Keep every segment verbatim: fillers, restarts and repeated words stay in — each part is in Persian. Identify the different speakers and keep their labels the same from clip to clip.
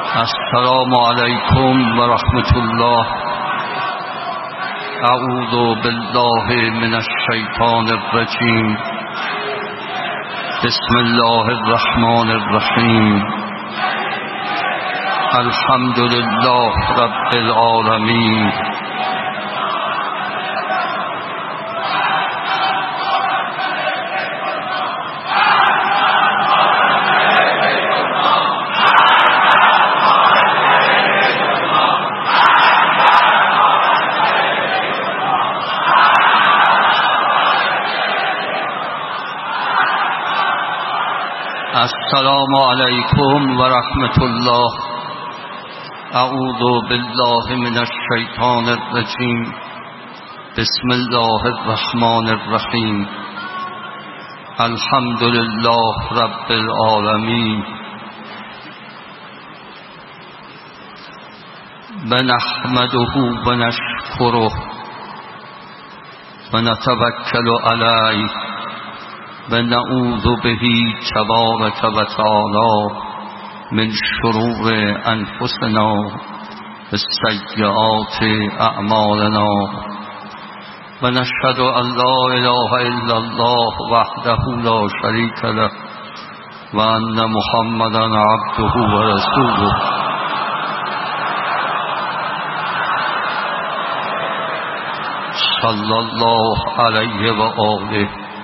Speaker 1: السلام علیکم و رحمت الله. اعوذ بالله من الشیطان الرجیم. بسم الله الرحمن الرحیم. الحمد لله رب العالمین. السلام علیکم و رحمت الله. اعوذ بالله من الشیطان الرجیم. بسم الله الرحمن الرحیم. الحمد لله رب العالمین. بنحمده و نشکره و نتوکل علیه و نعوذ به تبارک و تعالی من شرور انفسنا و سیئات اعمالنا و نشهد ان لا اله الا الله وحده لا شریک له و ان محمدا عبده و رسوله. صلی الله علیه و آله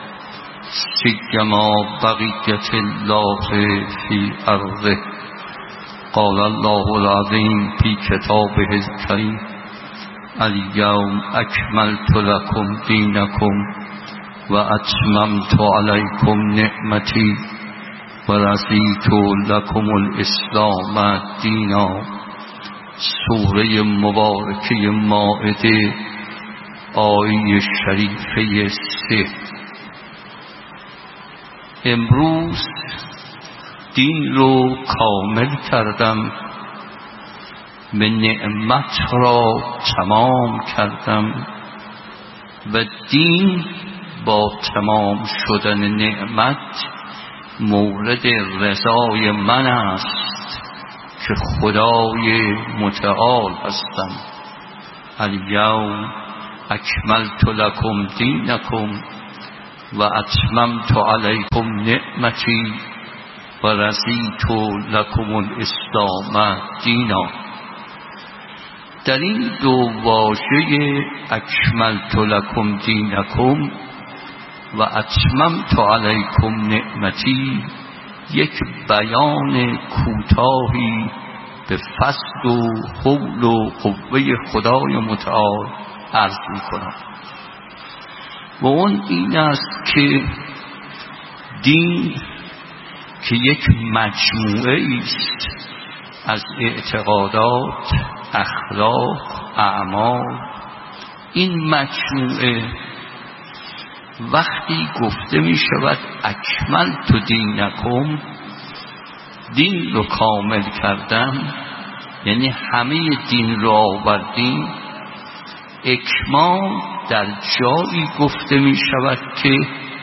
Speaker 1: سیما بقیت الله فی ارضه. قال الله العظیم فی کتابه الکریم: الیوم اکملت لکم دینکم و اتممت علیکم نعمتی و رضیت لکم الاسلام دینا. سوره مبارکه مائده، آیه شریفه سه. امروز دین رو کامل کردم، به نعمت را تمام کردم و دین با تمام شدن نعمت مورد رضای من است که خدای متعال هستم. الیوم اکملت لکم دینکم و اتممت علیکم نعمتی و رضیت لکم الاسلام دینا. در این دو واژه اکملت لکم دینکم و اتممت علیکم نعمتی یک بیان کوتاهی به فضل و حول و قوه خدای متعال عرض می کنم و اون این است که دین که یک مجموعه است از اعتقادات، اخلاق، اعمال، این مجموعه وقتی گفته می شود اکملت دینکم، دین رو کامل کردم، یعنی همه دین رو آوردیم. اکمال در جایی گفته می شود که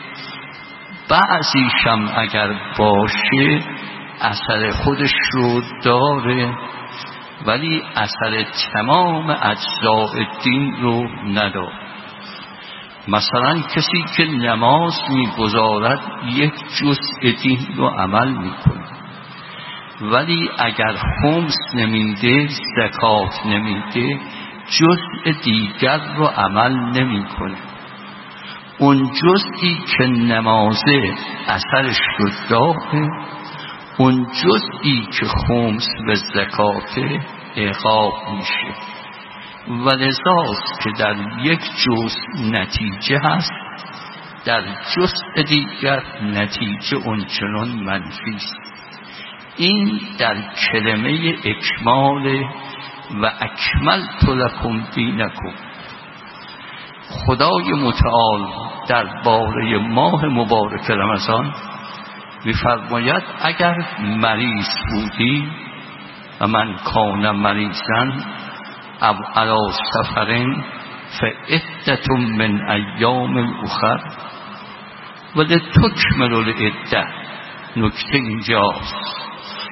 Speaker 1: بعضیشم اگر باشه اثر خودش رو داره ولی اثر تمام اجزاء دین رو نداره. مثلا کسی که نماز می گذارد یک جزء دین رو عمل می کنه، ولی اگر خمس نمیده، زکات نمیده، جزء دیگر رو عمل نمی کنه. اون جزئی که نمازه اثرش رو داره، اون جزئی که خمس و زکاته عقاب میشه. و لذاست که در یک جزء نتیجه هست، در جزء دیگر نتیجه اونچنان منفی است. این در کلمه اکمال و اکملت لکم دینکم. خدای متعال در باره ماه مبارک رمضان می‌فرماید اگر مریض بودی و من کان مریضا او علی سفر فعدة من ایام اخر و لتکملوا العده. نکته اینجاست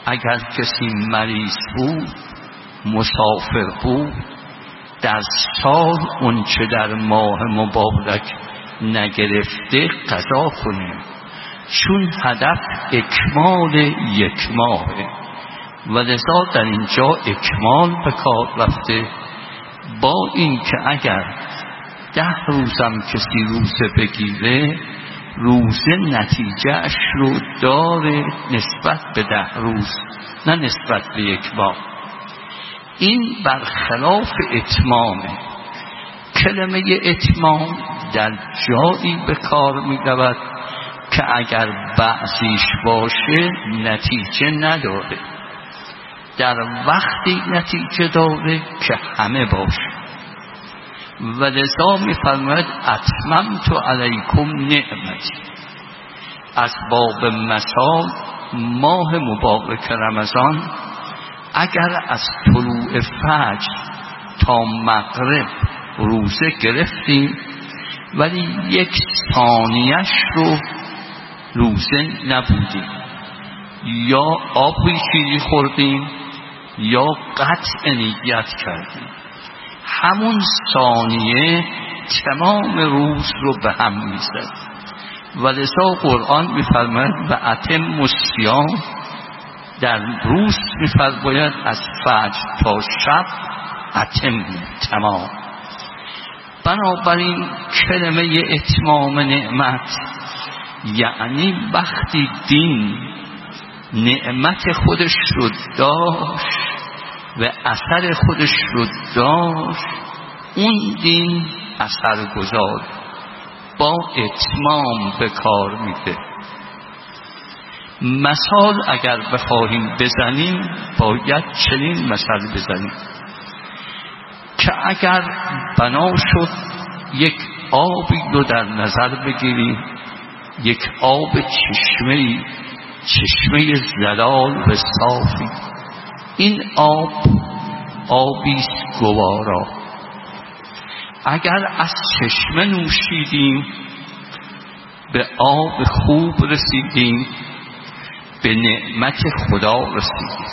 Speaker 1: اگر کسی مریض بود، مسافر بود، در سال اون چه در ماه مبارک نگرفته قضا کنه، چون هدف اکمال یک ماهه و لذا در اینجا اکمال به کار رفته. با این که اگر ده روزم کسی روزه بگیره، روزه نتیجهش رو داره نسبت به ده روز، نه نسبت به یک ماه. این برخلاف اتمامه. کلمه اتمام در جایی به کار می رود که اگر بعضیش باشه نتیجه نداره، در وقتی نتیجه داره که همه باشه. و لذا می فرماید اتممت علیکم نعمتی. از باب مثال ماه مبارک رمضان اگر از طلوع فجر تا مغرب روزه گرفتیم ولی یک ثانیش رو روزه نبودیم، یا آبی چیزی خوردیم یا قطع نیت کردیم، همون ثانیه تمام روز رو به هم میزد. و لذا قرآن میفرماید و اتم الصیام، در روز میفرماید از فجر تا شب اتم، تمام. بنابراین کلمه اتمام نعمت یعنی وقتی دین نعمت خودش رو داشت و اثر خودش رو داشت، اون دین اثر گذار با اتمام به کار میده. مثال اگر بخواهیم بزنیم باید چنین مثال بزنیم که اگر بنا شد یک آبی رو در نظر بگیریم، یک آب چشمه‌ای، چشمه زلال و صافی، این آب آبیست گوارا. اگر از چشمه نوشیدیم به آب خوب رسیدیم، به نعمت خدا رسیدیم.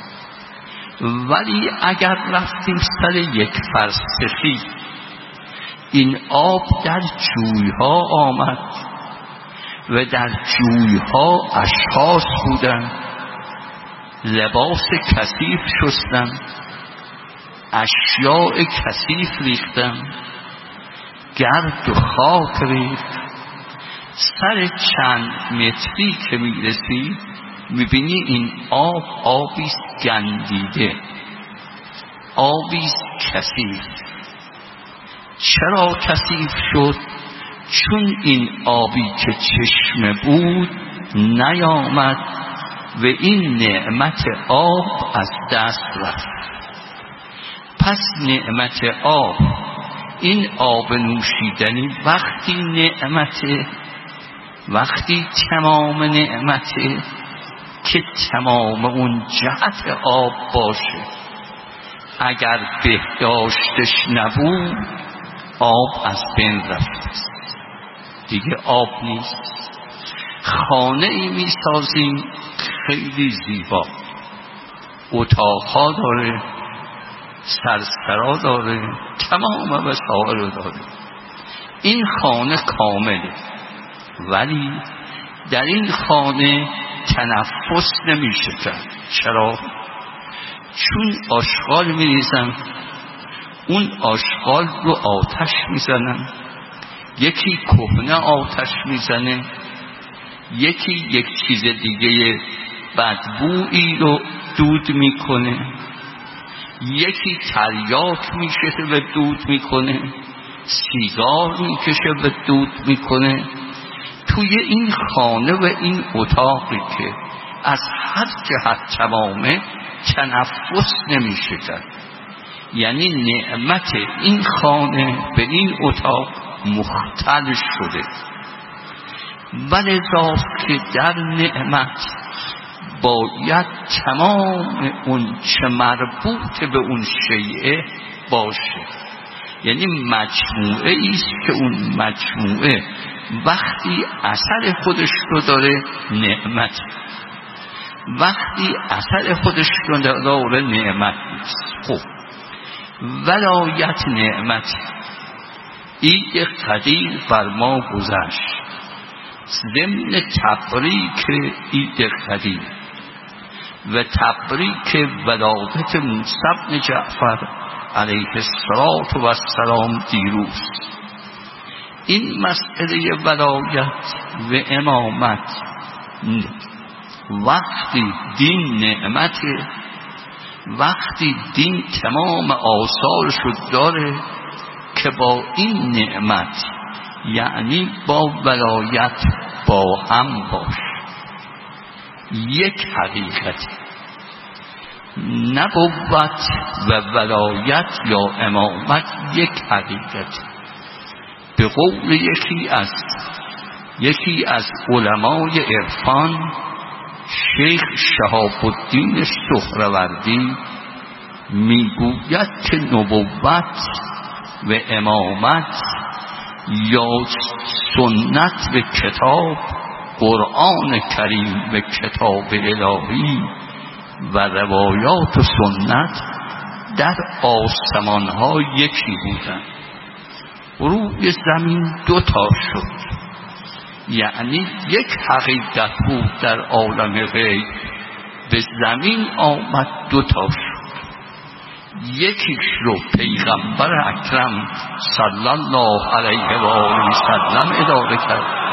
Speaker 1: ولی اگر رفتیم سر یک فرسخی، این آب در جویها آمد و در جویها اشخاص بودن، لباس کثیف شستن، اشیاء کثیف ریختن، گرد و خاک ریخت. سر چند متری که میرسی میبینی این آب آبیست گندیده، آبیست کثیف. چرا کثیف شد؟ چون این آبی که چشمه بود نیامد و این نعمت آب از دست رفت. پس نعمت آب، این آب نوشیدنی وقتی نعمته، وقتی تمام نعمته که تمام اون جهت آب باشه. اگر بهداشتش نبود آب از بین رفت، دیگه آب نیست. خانه ای می سازیم خیلی زیبا، اتاقها داره، سرسرا داره، تمام وسایل رو داره، این خانه کامله، ولی در این خانه تنفس نمیشه کرد. چرا؟ چون آشغال میریزن، اون آشغال رو آتش میزنن، یکی کهنه آتش میزنه، یکی یک چیز دیگه بدبویی رو دود میکنه، یکی تریاک میشه و دود میکنه، سیگار میکشه و دود میکنه. توی این خانه و این اتاقی که از هر جهت تمامه تنفس نمیشه کرد، یعنی نعمت این خانه به این اتاق مختل شده. ولذا که در نعمت باید تمام اون چه مربوط به اون شیعه باشه، یعنی مجموعه ایست که اون مجموعه وقتی اثر خودش رو داره نعمت. وقتی اثر خودش رو داره نعمت نیست. خب ولایت نعمت. عید قدیر بر ما گذشت ضمن تبریک عید قدیر و تبریک ولادت موسی بن جعفر علیه السلام دیروز. این مسئله ولایت و امامت وقتی دین نعمته، وقتی دین تمام آثارش رو داره که با این نعمت یعنی با ولایت با هم باش. یک حقیقت نبوت و ولایت یا امامت یک حقیقت. به قول یکی از یکی از علمای عرفان شیخ شهاب الدین سهروردی میگوید که نبوت و امامت یا سنت و کتاب قرآن کریم و کتاب الهی و روایات و سنت در آسمان ها یکی بودند، روی زمین دو تا شد. یعنی یک حقیقت بود در عالم غیب، به زمین آمد دو تا شد. یکیش رو پیغمبر اکرم صلی الله علیه و آله و سلم اداره کرد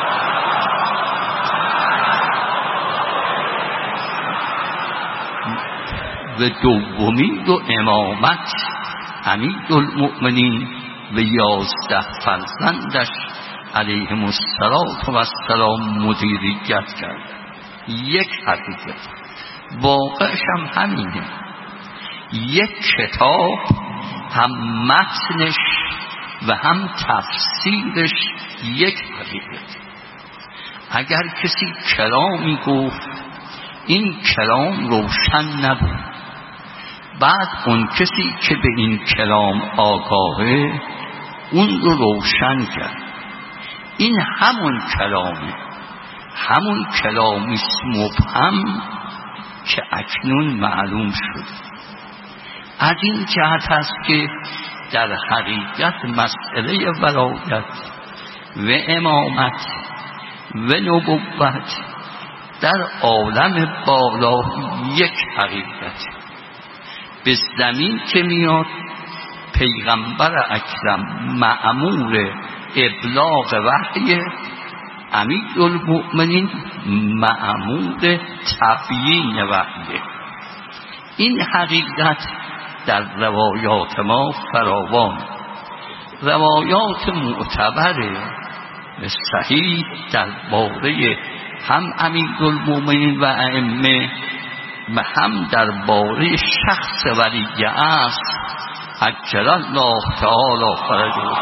Speaker 1: و دومی رو امامت امیرالمؤمنین و یازده فرزندش علیهم السلام مدیریت کرد. یک حقیقت. واقعش هم همینه. یک کتاب هم متنش و هم تفسیرش یک حقیقت. اگر کسی کلامی گفت این کلام روشن نبود، بعد اون کسی که به این کلام آگاهه اون رو روشن کرد. این همون کلامه، همون کلامیست مبهم که اکنون معلوم شد. از این جهت است که در حقیقت مسئله ولایت و امامت و نبوت در عالم بالا یک حقیقت. به زمین که میاد پیغمبر اکرم مأمور ابلاغ وحی، امیرالمؤمنین مأمور تبیین وحی. این حقیقت در روایات ما فراوان، روایات معتبر صحیح درباره هم امیرالمؤمنین و ائمه و هم درباره شخص ولی اصل عجل الله تعالی فرجه.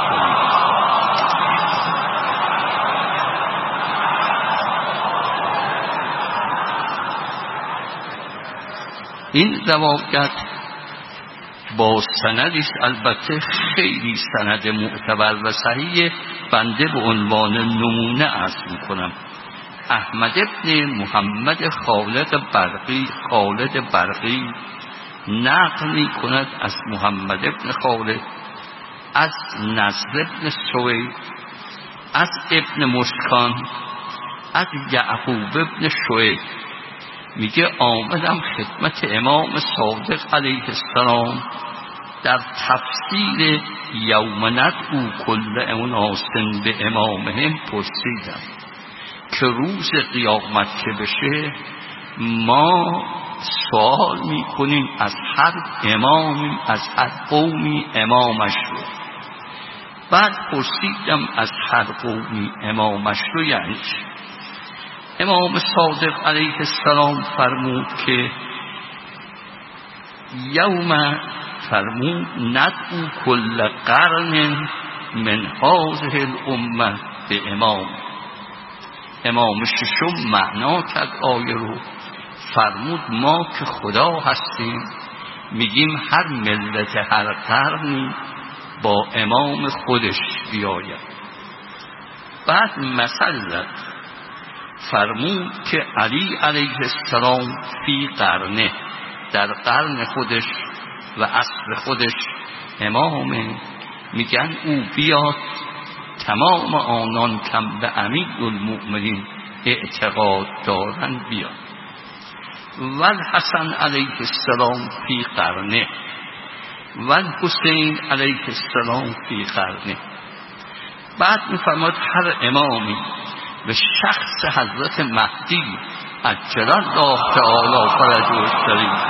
Speaker 1: این روایت با سندی البته خیلی سند معتبر و صحیح، بنده به عنوان نمونه عرض میکنم. احمد ابن محمد خالد برقی خالد برقی نقل می کند از محمد ابن خالد، از نصر ابن سوید، از ابن مشکان، از یعقوب ابن شعیب. میگه آمدم خدمت امام صادق علیه السلام در تفسیر یوم ندعو کل اناس به امامهم پرسیدم که روز قیامت که بشه ما سوال میکنیم از هر امامی، از هر قومی امامش رو. بعد پرسیدم از هر قومی امامش رو یعنی چی؟ امام صادق علیه السلام فرمود که یوم فرمود ندعو کل قرن من هذه الامه به امام. امام ششم معنا کرد آیه رو، فرمود ما که خدا هستیم میگیم هر ملت هر قرنی با امام خودش بیاید. بعد مثل زد فرمود که علی علیه السلام فی قرنه، در قرن خودش و عصر خودش امامه، میگن او بیاد تمام آنان کم به امیرالمؤمنین اعتقاد دارن بیاد. و الحسن علیه السلام فی قرنه و الحسین علیه السلام فی قرنه. بعد میفرماد هر امامی به شخص حضرت مهدی عجل الله تعالی فرجه الشریف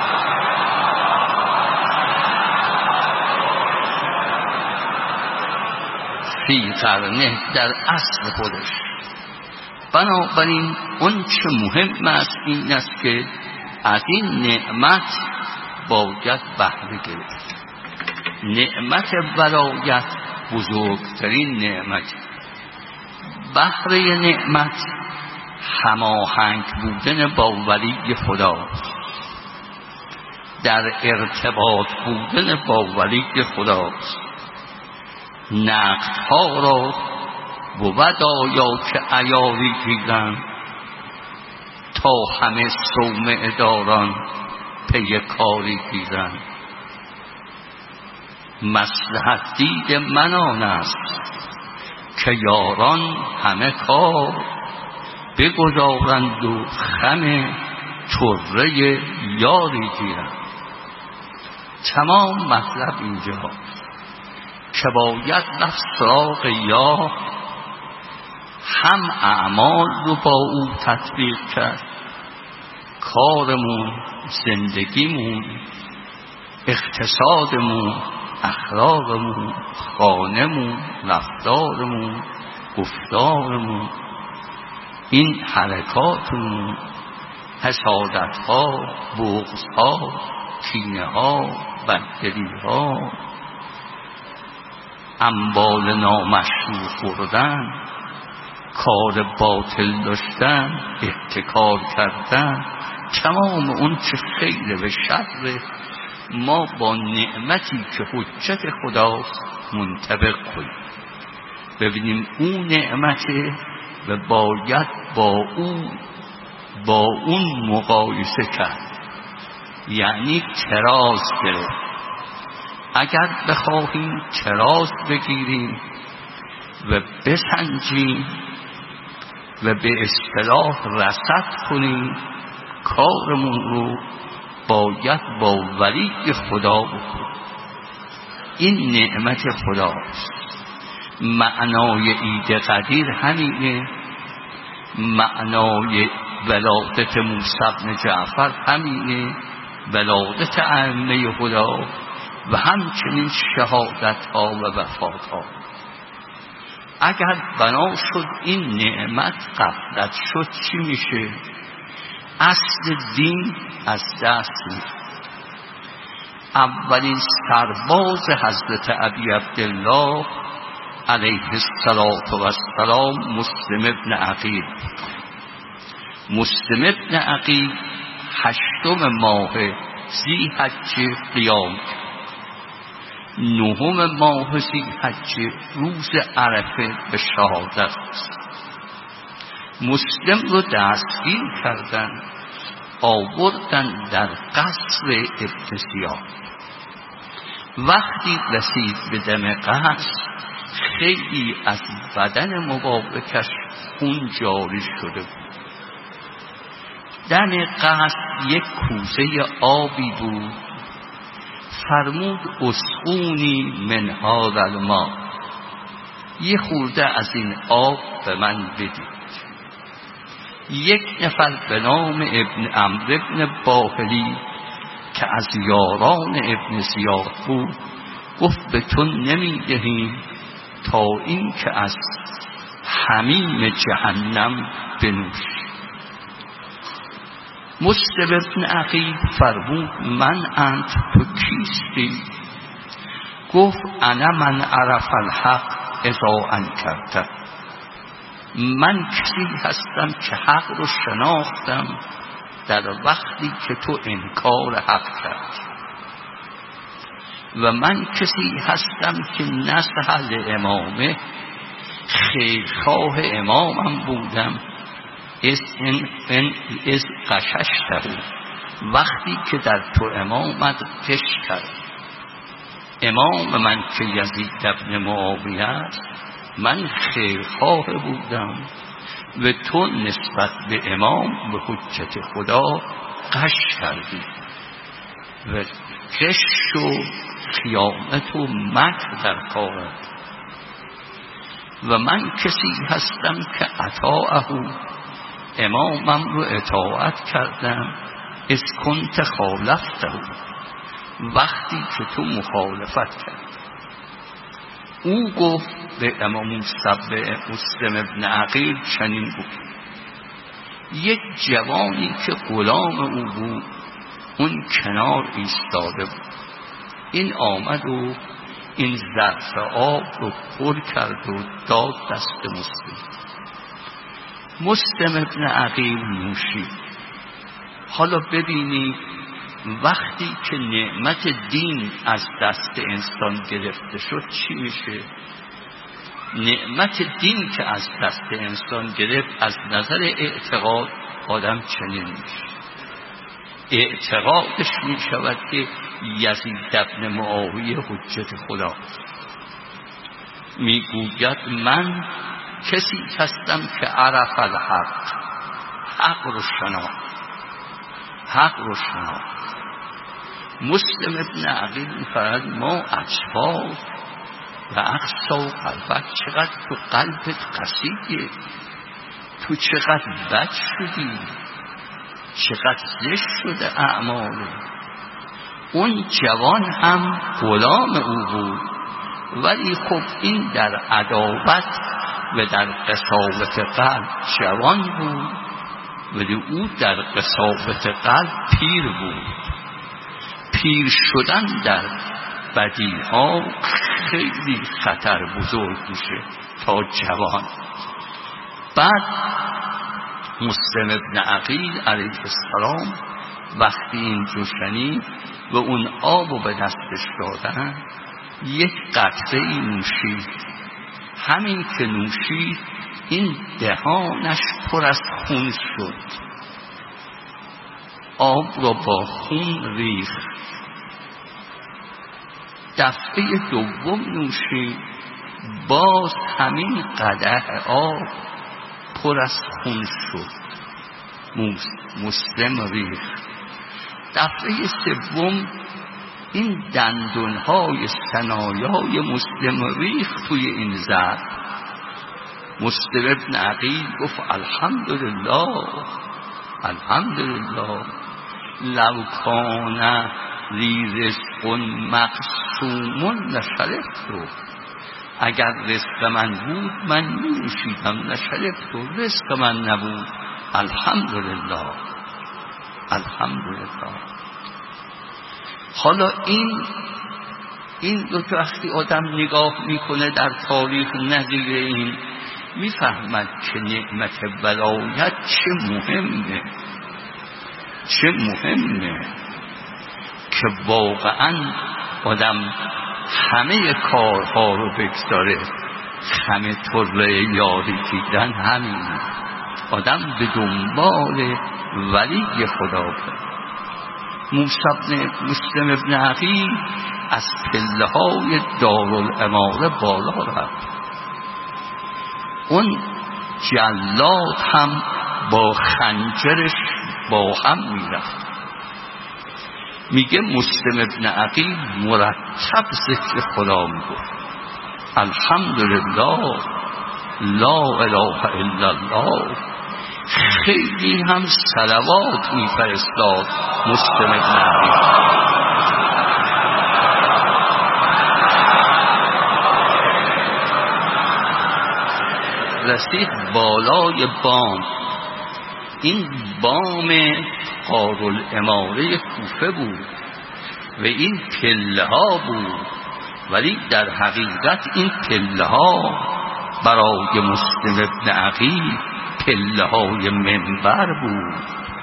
Speaker 1: فی قرنه، در اصل خودش. بنابراین اون چه مهم است این است که از این نعمت باید بهره گرفت. نعمت ولایت بزرگترین نعمت. بهره نعمت هماهنگ بودن با ولی خدا، در ارتباط بودن با ولی خدا. نقدها را بود آیا که عیاری گیرن تا همه صومعه داران پی کاری گیرن. مصلحت دید من آن است که یاران همه کار بگذارند و خم طره یاری گیرند. تمام مطلب اینجا که باید رفت سراغ یار، هم اعمال رو با او تطبیق کرد، کارمون، زندگیمون، اقتصادمون، اخلاقمون، خانمون، رفتارمون، گفتارمون، این حرکاتمون، حسادتها، بغضها، کینه‌ها، بددلی‌ها، اموال نامشروع خوردن، کار باطل داشتن، احتکار کردن، تمام اون چه خیر و شر ما با نعمتی که حجت خداست منطبق کنیم. ببینیم اون نعمته و باید با او با اون مقایسه کرد، یعنی تراز گرفت. اگر بخواهیم تراز بگیریم و بسنجیم و به اصطلاح رصد کنیم، کارمون رو باید با ولی خدا بکنیم. این نعمت خداست. معنای عید قدیر همینه، معنای ولادت موسی بن جعفر همینه، ولادت ائمه خدا و همچنین شهادت ها و وفات ها. اگر بنا شد این نعمت غفلت شد چی میشه؟ اصل دین از دست میره. اولین سرباز حضرت ابی عبدالله علیه السلام مسلم ابن عقیل. مسلم ابن عقیل هشتم ماه ذی حجه قیام، نهم ماه ذی حجه روز عرفه به شهادت. مسلم رو دستگیر کردن، آوردن در قصر ابن زیاد. وقتی رسید به دم قصر، خیلی از بدن مبارکش خون جاری شده بود. دم قصر یک کوزه آبی بود. فرمود اسقونی من هذا الماء، یه خورده از این آب به من بدید. یک نفر به نام ابن عمرو ابن باهلی که از یاران ابن زیاد بود گفت به تو نمیدهیم تا این که از حمیم جهنم بنوشی. مسلم ابن عقیل فرمود من انت، تو کیستی؟ گفت انا من عرف الحق اذا انکرته، من کسی هستم که حق رو شناختم در وقتی که تو انکار حق کردی، و من کسی هستم که نسهل امامه، خیرخواه امامم بودم از این این از قششته، وقتی که در تو امامت قش کرد. امام من که یزید ابن معاویه است، من خیرخواه بودم و تو نسبت به امام و حجت خدا قش کردی و قش و خیانت و مکر در کارت. و من کسی هستم که اطاعه، امامم رو اطاعت کردم، از کنت خالفته، وقتی که تو مخالفت کرد. او گفت به امام مسلم ابن عقیل چنین گفت: یک جوانی که غلام او بود اون کنار ایستاده بود، این آمد و این ظرف آب رو پر کرد و داد دست مسلم. مسلم ابن عقیل نوشید. حالا ببینید وقتی که نعمت دین از دست انسان گرفته شد چی میشه؟ نعمت دین که از دست انسان گرفت، از نظر اعتقاد آدم چنین میشه. اعتقادش میشود که یزید ابن معاویه حجت خدا. میگوید من کسی هستم که عرف الحق، حق رو شناخت، حق رو شناخت. مسلم ابن عقیل می‌فرماید ما اجفاف و اقصا قلبت، چقدر تو قلبت قسیه، تو چقدر بد شدی، چقدر زشت شده اعماله. اون جوان هم غلام او بود، ولی خب این در عداوت و در قساوت قلب جوان بود، ولی او در قساوت قلب پیر بود. پیر شدن در بدی ها خیلی خطر بزرگ میشه تا جوان. بعد مسلم ابن عقیل علیه السلام وقتی این جوشنی و اون آب به دستش دادن، یک قطره ای نوشید. همین که نوشید این دهانش پر از خون شد، آب را با خون ریخت. دفعه دوم نوشید، باز همین قدح آب پر از خون شد، مسلم ریخت. دفعه سوم این دندونهای ثنایای مسلم ریخت توی این زهر. مسلم ابن عقیل گفت الحمدلله الحمدلله، لو کان لی رزق مقسوم لشربت، اگر رزق من بود من می نوشیدم، لشربت، رزق من نبود. الحمدلله الحمدلله. حالا این این دو تا وقتی آدم نگاه میکنه در تاریخ نظیر این، میفهمد که نعمت ولایت چه مهمه، چه مهمه که واقعا آدم همه کارها رو بگذاره، همه طره یاری دیدن همین، آدم به دنبال ولی خدا بود. مسلم ابن عقیل از پله های دارالاماره بالا رفت. اون جلاد هم با خنجرش با هم میرفت. میگه مسلم ابن عقیل مرتب ذکر خدا میگفت، الحمدلله لا اله الا الله. خیلی هم صلوات میفرستاد مسلم ابن عقیل. رسید بالای بام، این بام دارالاماره کوفه بود و این پله ها بود، ولی در حقیقت این پله ها برای مسلم ابن عقیل پله های منبر بود.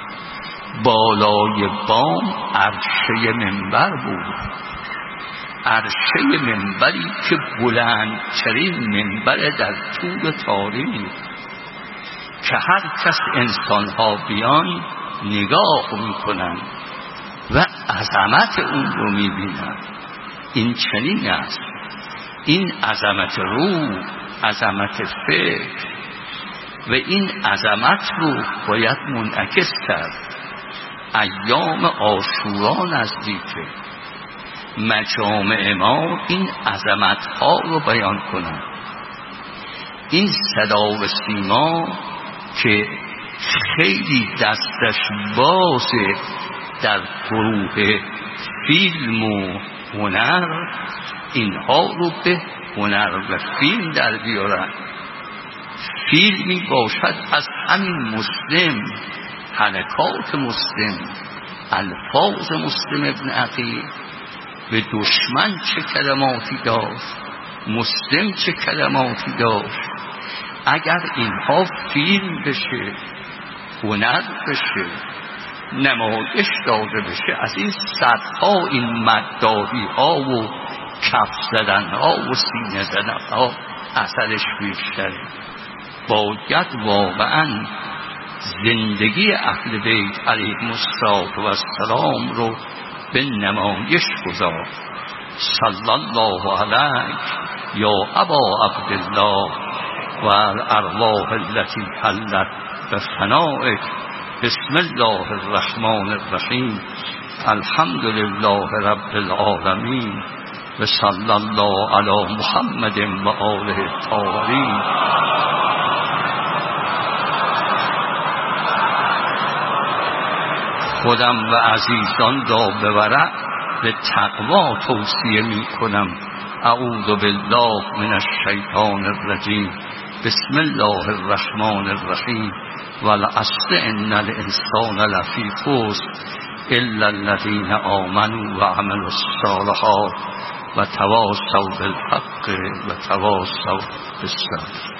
Speaker 1: بالای بام عرشه منبر بود، عرشه منبری که بلندترین منبر در طول تاریخ، که هر کس انسانها بیان نگاه میکنند و عظمت اون رو میبینند. این چنین است. این عظمت روح، عظمت فکر و این عظمت رو باید منعکس کرد. ایام عاشورا نزدیکه، مجامع ما این عظمت ها رو بیان کنند. این صدا و سیما که خیلی دستش بازه در گروه فیلم و هنر، اینها رو به هنر و فیلم در بیارن. فیلمی باشد از همین مسلم، حرکات مسلم، الفاظ مسلم ابن عقیل، به دشمن چه کلماتی داشت، مسلم چه کلماتی داشت. اگر اینها فیلم بشه، هنر بشه، نمایش داده بشه، از این صدها این مدداری ها و کف زدن ها و سینه زدن ها اثرش بیشتره. باید واقعا زندگی اهل بیت علیهم السلام رو به نمایش گذار. صلی الله علیک یا ابا عبدالله و الارواح التي حلت بفنائک. بسم الله الرحمن الرحیم. الحمد لله رب العالمین و صلی الله علی محمد و آله الطاهرین. خودم و عزیزان را به ورع به تقوا توصیه می کنم. اعوذ بالله من الشیطان الرجیم. بسم الله الرحمن الرحیم. والعصر ان الانسان لفی خسر الا الذین آمنوا و عملوا الصالحات و تواصوا بالحق و تواصوا بالصبر.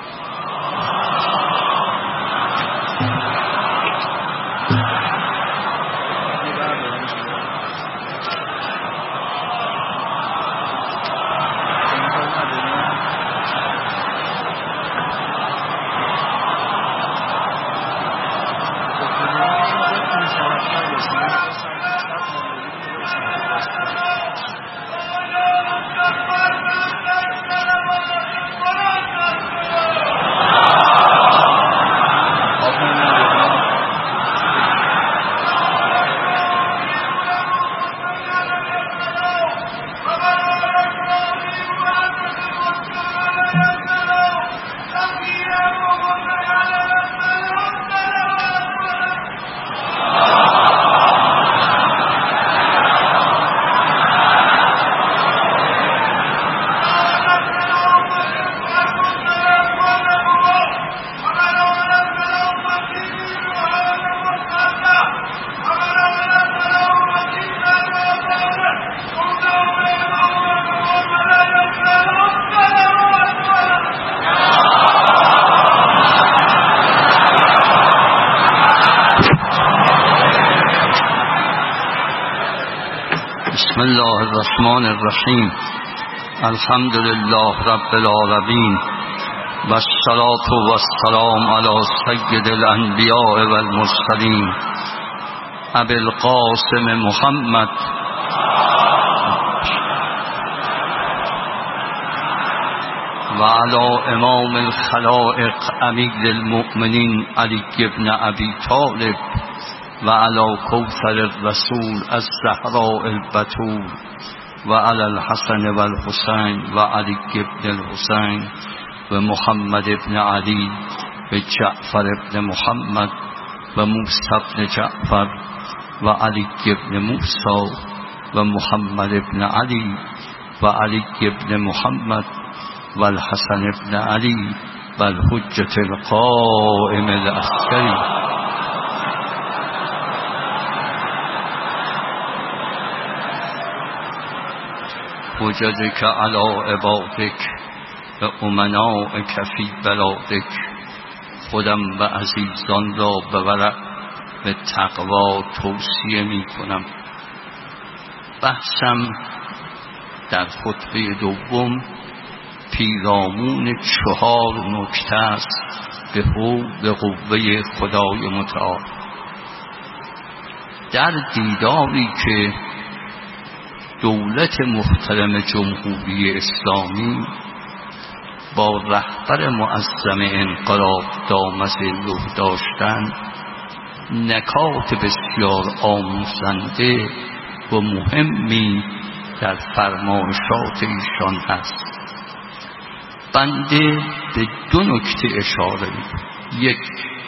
Speaker 1: بسم الله الرحمن الرحیم. الحمد لله رب العالمین و الصلاة و السلام علی سید الانبیاء و المرسلین ابی القاسم محمد و علی امام الخلائق امیر المؤمنین علی ابن ابی طالب و علی کوثر الرسول الزهراء البتول و علی الحسن و الحسین و علی ابن الحسین و محمد ابن علی و جعفر ابن محمد و موسی ابن جعفر و علی ابن موسی و محمد ابن علی و علی ابن محمد و الحسن ابن علی و الحجة القائم العسکری. وجدك على عبادك و امنائك فی بلادك. خودم و عزیزان را به ورع به تقوا توصیه می کنم. بحثم در خطبه دوم پیرامون چهار نکته است به حول قوه خدای متعال. در دیداری که دولت محترم جمهوری اسلامی با رهبر معظم انقلاب دامظله داشتن، نکات بسیار آموزنده و مهمی در فرمایشات ایشان هست. بنده به دو نکته اشاره می‌کنم. یک،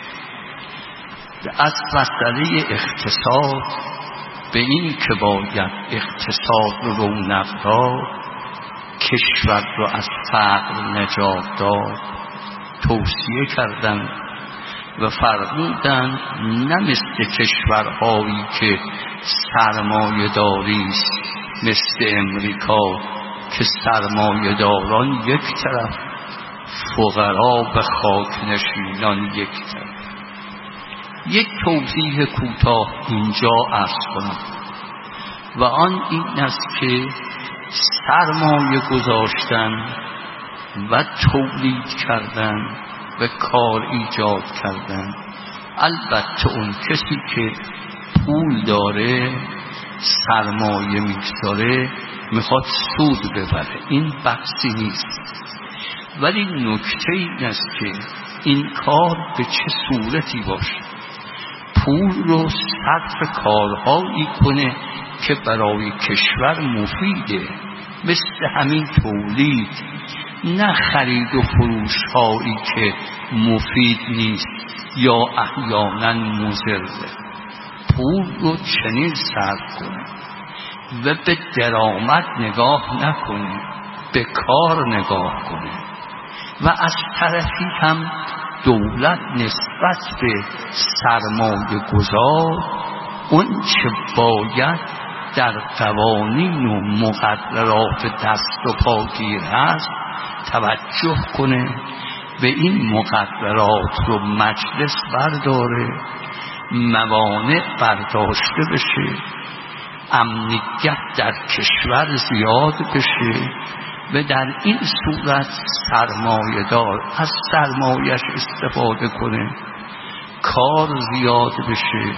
Speaker 1: از مسئله اقتصاد به این که باید اقتصاد رو رونق داد، کشور رو از فقر نجات داد توصیه کردند و فرمودند نه مثل کشورهایی که سرمایه داری است مثل امریکا که سرمایه داران یک طرف، فقرا به خاک نشینان یک طرف. یک توضیح کوتاه اینجا عرض کنم و آن این است که سرمایه گذاشتن و تولید کردن و کار ایجاد کردن، البته اون کسی که پول داره سرمایه میگذاره میخواد سود ببره، این بحثی نیست. ولی نکته این است که این کار به چه صورتی باشه، پول رو صرف کارهایی کنه که برای کشور مفیده، مثل همین تولید، نه خرید و فروش هایی که مفید نیست یا احیانا مضره. پول رو چنین صرف کنه و به درآمد نگاه نکنه، به کار نگاه کنه. و از طرفی هم دولت نسبت به سرمایه گذار اون چه باید در قوانین و مقررات دست و پاگیر هست توجه کنه، به این مقررات رو مجلس برداره، موانع برداشته بشه، امنیت در کشور زیاد بشه و در این صورت سرمایه دار از سرمایش استفاده کنه، کار زیاد بشه،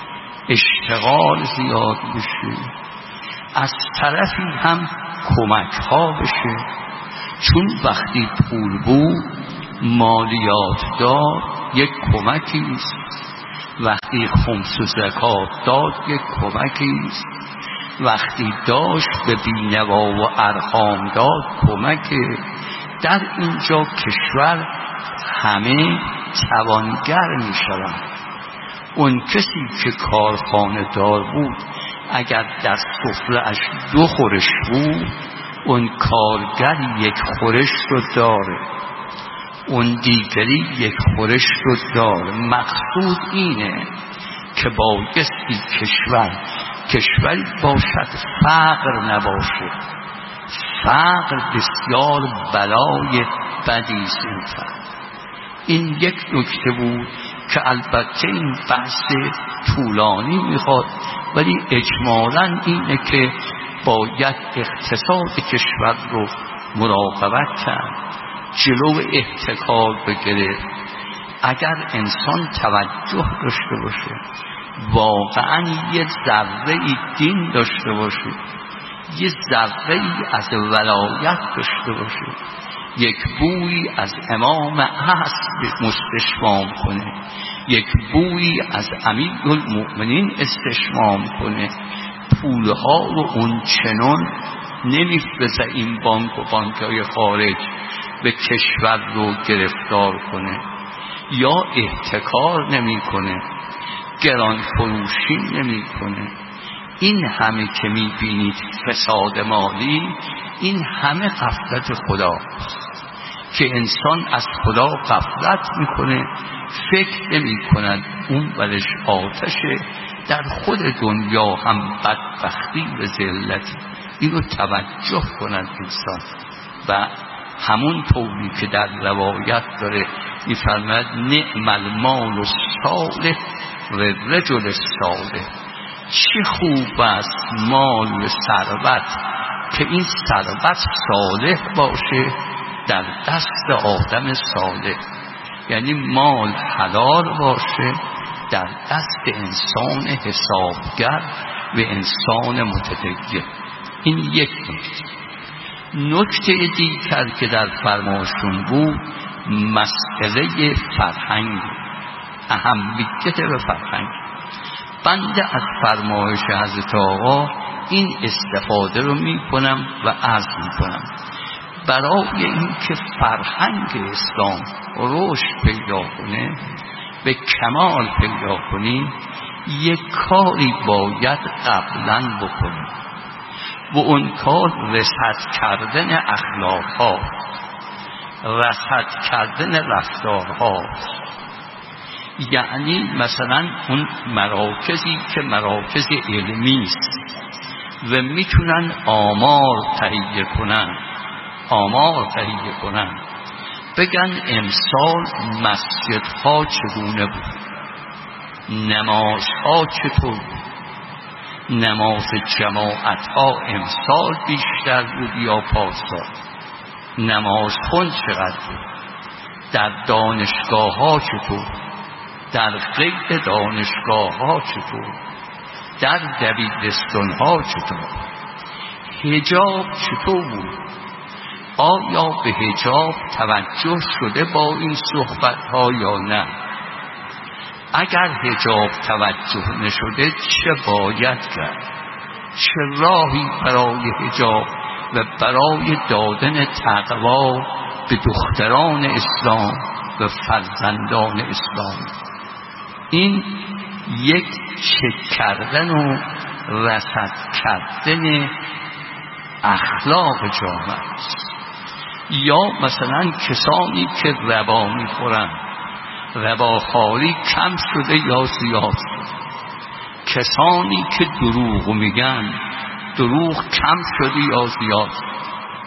Speaker 1: اشتغال زیاد بشه، از طرفی هم کمک ها بشه. چون وقتی پول بود مالیات داد یک کمکی است، وقتی خمس و زکات داد یک کمکی است، وقتی داشت به بینوا و ارحام داد کمکه. در اینجا کشور همه توانگر می شوند. اون کسی که کارخانه دار بود اگر در سفره اش دو خورش بود، اون کارگر یک خورش رو داره، اون دیگری یک خورش رو داره. مقصود اینه که بایستی کشور کشوری باشد فقر نباشه. فقر بسیار بلای بدی است. این یک نکته بود که البته این بحث طولانی میخواد، ولی اجمالاً اینه که باید اقتصاد کشور رو مراقبت کرد، جلو احتکار بگیرد. اگر انسان توجه داشته باشه، واقعاً یه ذره دین داشته باشه، یه ذره از ولایت داشته باشه، یک بویی از امام عصر مستشمام کنه، یک بویی از امیرالمؤمنین استشمام کنه، پولها رو اون چنان نمیفرسته این بانک و بانکهای خارج به کشور رو گرفتار کنه، یا احتکار نمی کنه، گران فروشی نمی کنه. این همه که می بینید فساد مالی، این همه غفلت خداست که انسان از خدا غفلت می کنه، فکر نمی کند اون ولش آتشه. در خود دنیا هم بدبختی و ذلتی، اینو توجه کند انسان. و همون طوری که در روایت داره میفرماید نعم المال الصالح للرجل الصالح، چه خوب است مال و ثروت که این ثروت صالح باشه در دست آدم صالح. یعنی مال حلال باشه در دست انسان حسابگر و انسان متدین. این یک نکته. نکته دیگر که در فرمایشون بود مسئله فرهنگ، اهمیت به فرهنگ. بنده از فرمایش حضرت آقا این استفاده رو می کنم و عرض می کنم برای اینکه فرهنگ اسلام رشد پیدا کنه، به کمال پیدا کنیم، یک کاری باید قبلا بکنیم و اون کار رصد کردن اخلاق ها، رصد کردن رفتار ها. یعنی مثلا اون مراکزی که مراکز علمی است و میتونن آمار تهیه کنن، آمار تهیه کنن بگن امسال مسجدها چگونه بود، نمازها چطور بود، نماز جماعتها امسال بیشتر بود یا پارسال، نماز خون چقدر بود، در دانشگاه ها چطور، در غیر دانشگاه ها چطور، در دبیرستان ها چطور، حجاب چطور بود، آیا به حجاب توجه شده با این صحبت ها یا نه؟ اگر حجاب توجه نشده چه باید کرد؟ چه راهی برای حجاب و برای دادن تقوا به دختران اسلام و فرزندان اسلام؟ این یک چک کردن و رصد کردن اخلاق جامعه است. یا مثلا کسانی که ربا میخورن، رباخواری کم شده یا زیاد شده، کسانی که دروغ میگن، دروغ کم شده یا زیاد شده،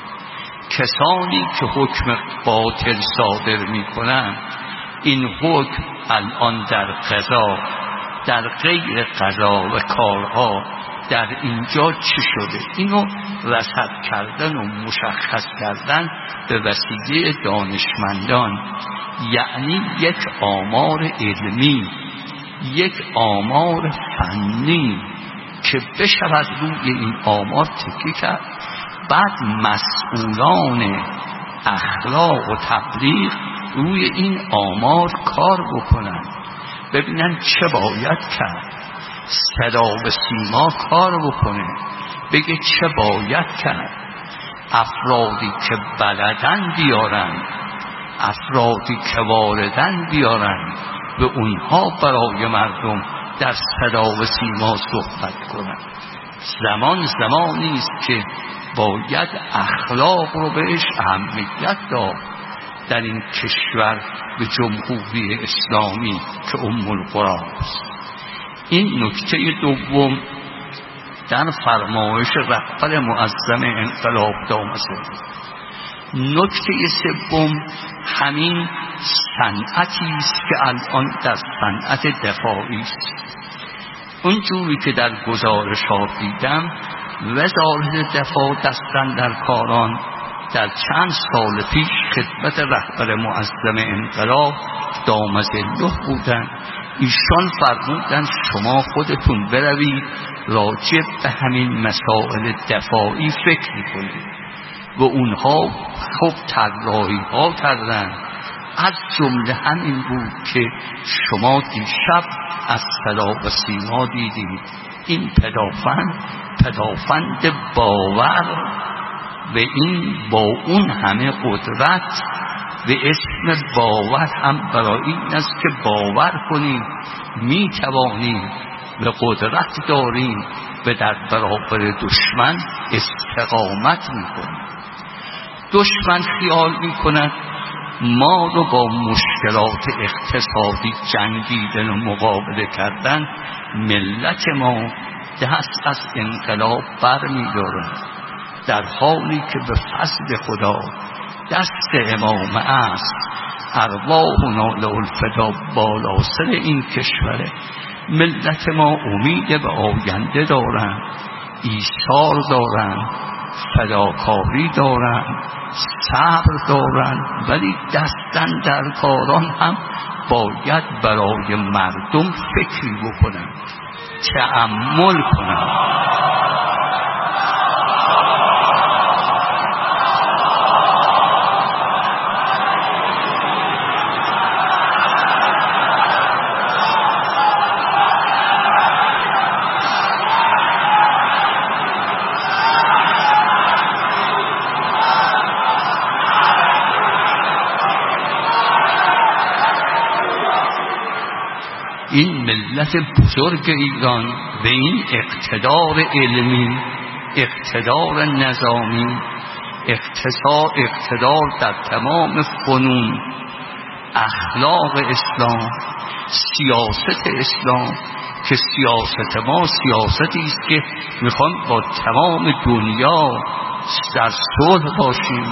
Speaker 1: کسانی که حکم باطل صادر میکنن، این حکم الان در قضا، در غیر قضا و کارها در اینجا چی شده؟ اینو رصد کردن و مشخص کردن به وسیله دانشمندان، یعنی یک آمار علمی، یک آمار فنی که بشود روی این آمار تکیه کرد، بعد مسئولان اخلاق و تبلیغ روی این آمار کار بکنن، ببینن چه باید کرد. صدا و سیما کار بکنه، بگه چه باید کرد. افرادی که بلدن بیارن، افرادی که واردن بیارن و اونها برای مردم در صدا و سیما صحبت کنن. زمان زمانی است که باید اخلاق رو بهش اهمیت داد. در این کشور به جمهوری اسلامی که ام القرى است. این نکته دوم در فرمایش رهبر معظم انقلاب دامنه. نکته سوم همین صنعتی است که الان در صنعت دفاعی است. اونجوری که در گزارشات دیدم، وزارت دفاع دستن در کاران در چند سال پیش خدمت رهبر معظم انقلاب دامظله بودن. ایشان فرمودن شما خودتون بروید راجع به همین مسائل دفاعی فکر کنید و اونها خوب طراحی ها کردن. از جمله همین بود که شما دیشب از صدا و سیما دیدید. این پدافند پدافند باور و این با اون همه قدرت و اسم باور هم برای این است که باور کنیم می توانیم و قدرت داریم و در برابر دشمن استقامت می کنیم. دشمن خیال می کند ما رو با مشکلات اقتصادی جنگیدن و مقابله کردن ملت ما دست از انقلاب بر می دارن، در حالی که به فضل خدا دست امام است. ارواحنا للفدا بالا سر این کشوره. ملت ما امید به آینده دارن، ایثار دارن، فداکاری دارن، صبر دارند، ولی دستن در کاران هم باید برای مردم فکری بکنند، تأمل کنند. این ملت بزرگ ایران و این اقتدار علمی، اقتدار نظامی، اقتصاد، اقتدار در تمام فنون، اخلاق اسلام، سیاست اسلام، که سیاست ما سیاستی است که میخوام با تمام دنیا در صلح باشیم.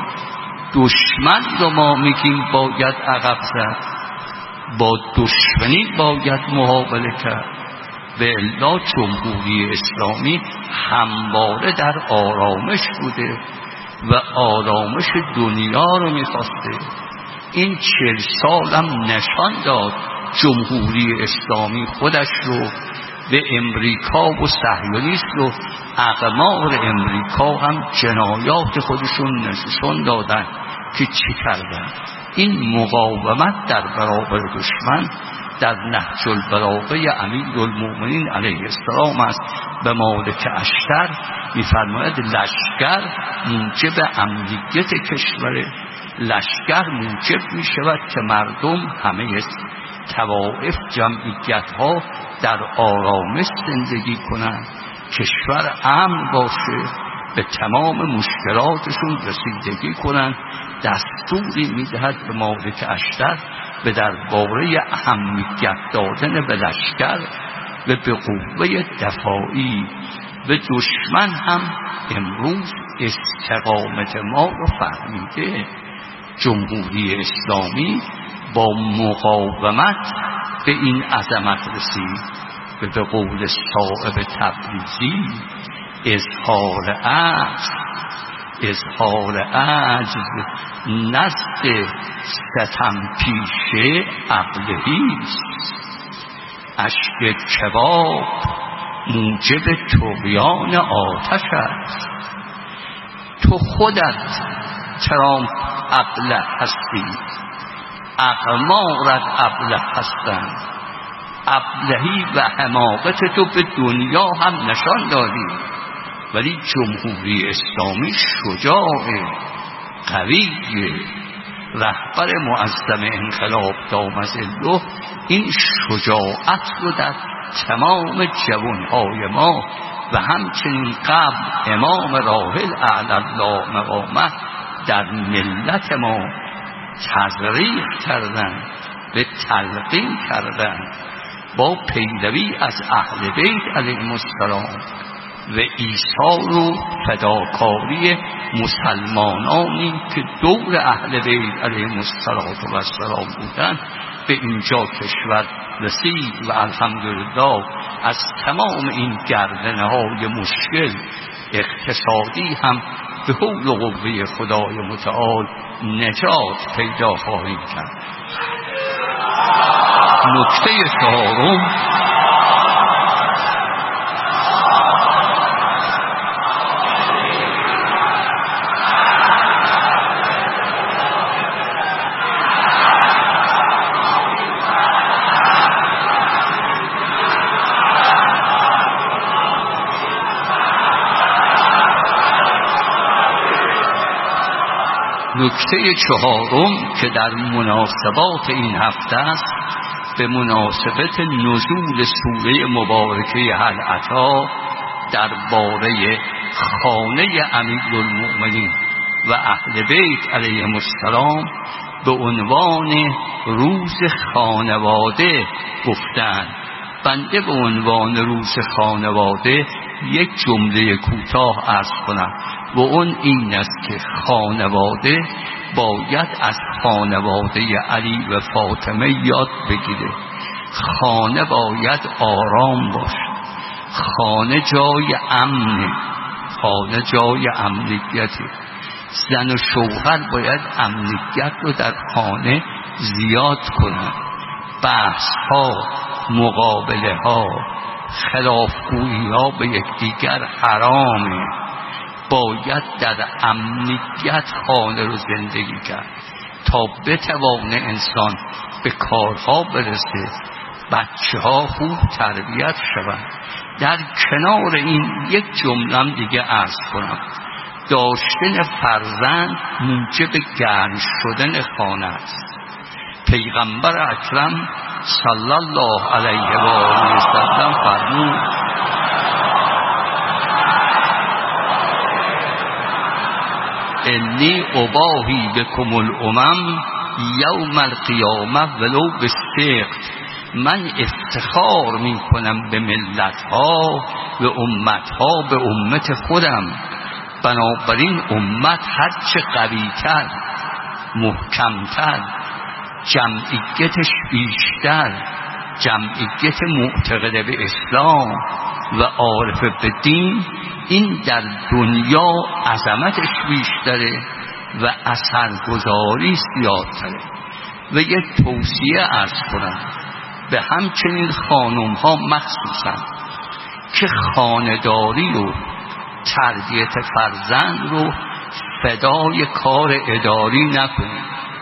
Speaker 1: دشمن رو ما میگیم باید عقب زد، با دشمنی باید مقابله کرد. و الا جمهوری اسلامی همواره در آرامش بوده و آرامش دنیا رو میخواسته. این چهل سالم نشان داد جمهوری اسلامی خودش رو به امریکا و صهیونیست رو، اقمار امریکا هم جنایات خودشون نشون دادن که چی کردن. این مقاومت در برابر دشمن در نهج البلاغه امیرالمؤمنین علیه السلام است. به مالک اشتر می‌فرماید لشکر موجب امنیت کشور، لشکر موجب می‌شود که مردم همه طوائف، جمعیت‌ها در آرامش زندگی کنند، کشور امن باشه، به تمام مشکلاتشون رسیدگی کنند. دستوری میدهد به مالک اشتر به درباره اهمیت دادن به لشکر و به قوه دفاعی. و دشمن هم امروز استقامت ما رو فهمیده. جمهوری اسلامی با مقاومت به این عظمت رسید و به قول صاحب تبریزی اظهار عجز، اظهار عجز نزد ستم پیشه ابلهیست. اشک کباب موجب طغیان آتش است. تو خودت ترامپ ابله هستی، اقمارت ابله هستند. ابلهی و حماقت تو به دنیا هم نشان دادی، ولی جمهوری اسلامی شجاع، قوی، رهبر معظم انقلاب دامظله این شجاعت رو در تمام جوانهای ما و همچنین قبل امام راحل اعلی الله مقامه در ملت ما تزریق کردن، به تلقین کردن با پیروی از اهل بیت علیهم السلام و ایثار و فداکاری مسلمانانی که دور اهل بیت علیهم السلام بودند به اینجا کشور رسید. و الحمدلله از تمام این گردنه های مشکل اقتصادی هم به حول و قوه خدای متعال نجات پیدا خواهیم کرد. نکته چهارم، نکته چهارم که در مناسبات این هفته است، به مناسبت نزول سوره مبارکه هل اتی درباره خانه امیرالمؤمنین و اهل بیت علیهم السلام به عنوان روز خانواده گفتند. بنده به عنوان روز خانواده یک جمله کوتاه عرض کنم و اون این است که خانواده باید از خانواده علی و فاطمه یاد بگیره. خانه باید آرام باشه، خانه جای امنه، خانه جای امنیته. زن و شوهر باید امنیت رو در خانه زیاد کنن. بحث ها، مقابله ها، خلافگویی ها به یکدیگر حرامه. باید در امنیت خانه رو زندگی کرد تا بتوانه انسان به کارها برسه، بچه ها خوب تربیت شوند. در کنار این یک جمله دیگه عرض کنم، داشتن فرزند موجب گرم شدن خانه است. پیغمبر اکرم صلی الله علیه و آله و سلم فرمود انی اباهی بکم الامم یوم القیامه ولو بالسقط. من افتخار می کنم به ملت ها، به امت ها، به امت خودم. بنابراین امت هرچه قویتر، محکمتر، جمعیتش بیشتر، جمعیت معتقده به اسلام و عارف به دین، این در دنیا عظمتش بیشتره و اثرگذاری زیادتره. و یک توصیه عرض کنم به همچنین خانم ها مخصوصا که خانه‌داری و تربیت فرزند رو فدای کار اداری نکنید،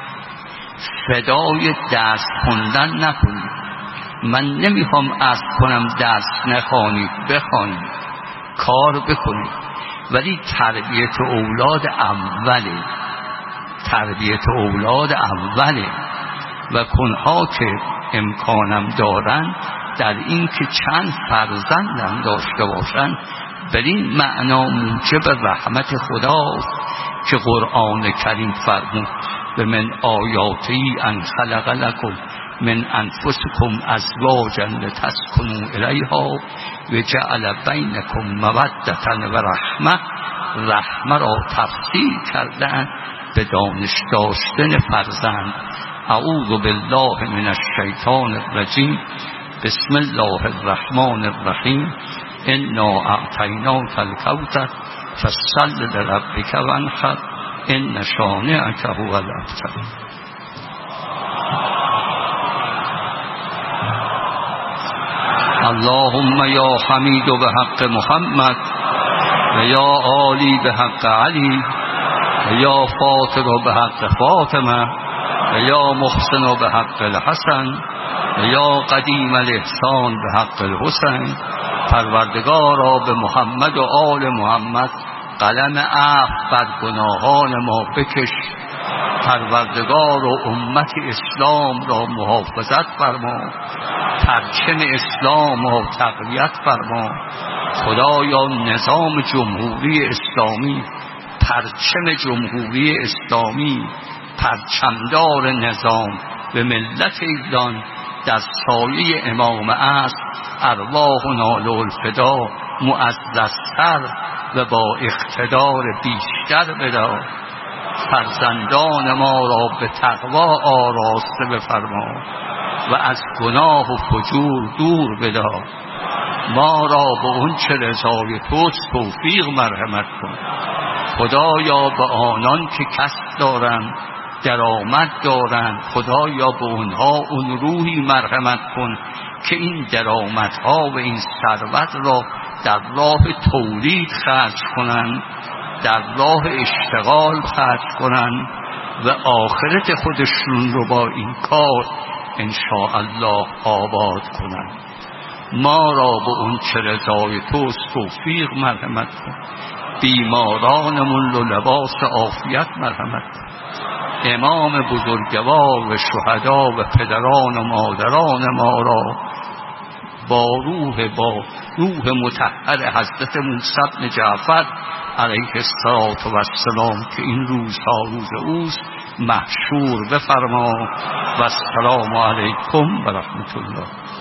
Speaker 1: فدای درس خوندن نکنید. من نمیخوام عرض کنم درس نخوانید، بخوانید، کار بکنید، ولی تربیت اولاد اوله، تربیت اولاد اوله. و کنها که امکانم دارن در این که چند فرزندم داشته باشن، بر این معنا موجب رحمت خداست که قرآن کریم فرمود و من آیاتی ان خلق لکم من انفسکم ازواجا لتسکنوا الیها و جعل بینکم مودة و رحمه. رحمه را تفسیر کردن به دانش داشتن فرزند. اعوذ بالله من الشیطان الرجیم. بسم الله الرحمن الرحیم. انا اعطیناک الکوثر فصل لربک وانحر ان شانئک هو الابتر. اللهم یا حمید به حق محمد و یا عالی به حق علی و یا فاطر به حق فاطمه و یا محسن به حق الحسن و یا قدیم الاحسان به حق الحسین. پروردگارا به محمد و آل محمد قلم عفو بر گناهان ما بکش. پروردگار و امت اسلام را محافظت فرما، پرچم اسلام را تقویت فرما. خدایا نظام جمهوری اسلامی، پرچم جمهوری اسلامی، پرچمدار نظام به ملت ایران در سایه امام عصر ارواحنا للفدا معززتر و با اقتدار بیشتر بدا. فرزندان ما را به تقوا آراسته بفرما و از گناه و فجور دور بدا. ما را به اون چه رضای توست توفیق مرحمت کن. خدایا به آنان که کسب دارند، درآمد دارند، خدایا به اونها اون روحی مرحمت کن که این درآمدها و این ثروت را در راه تولید خرج کنند، در راه اشتغال خرج کنند و آخرت خودشون رو با این کار انشاءالله آباد کنند. ما را به اون چه رضای توست توفیق مرحمت کن. بیمارانمون رو لباس عافیت مرحمت کن. امام بزرگوار و شهدا و پدران و مادران ما را با روح با روح مطهر حضرت موسی بن جعفر علیه السلام که این روزها روز اوست محشور بفرما. و السلام علیکم و رحمت الله.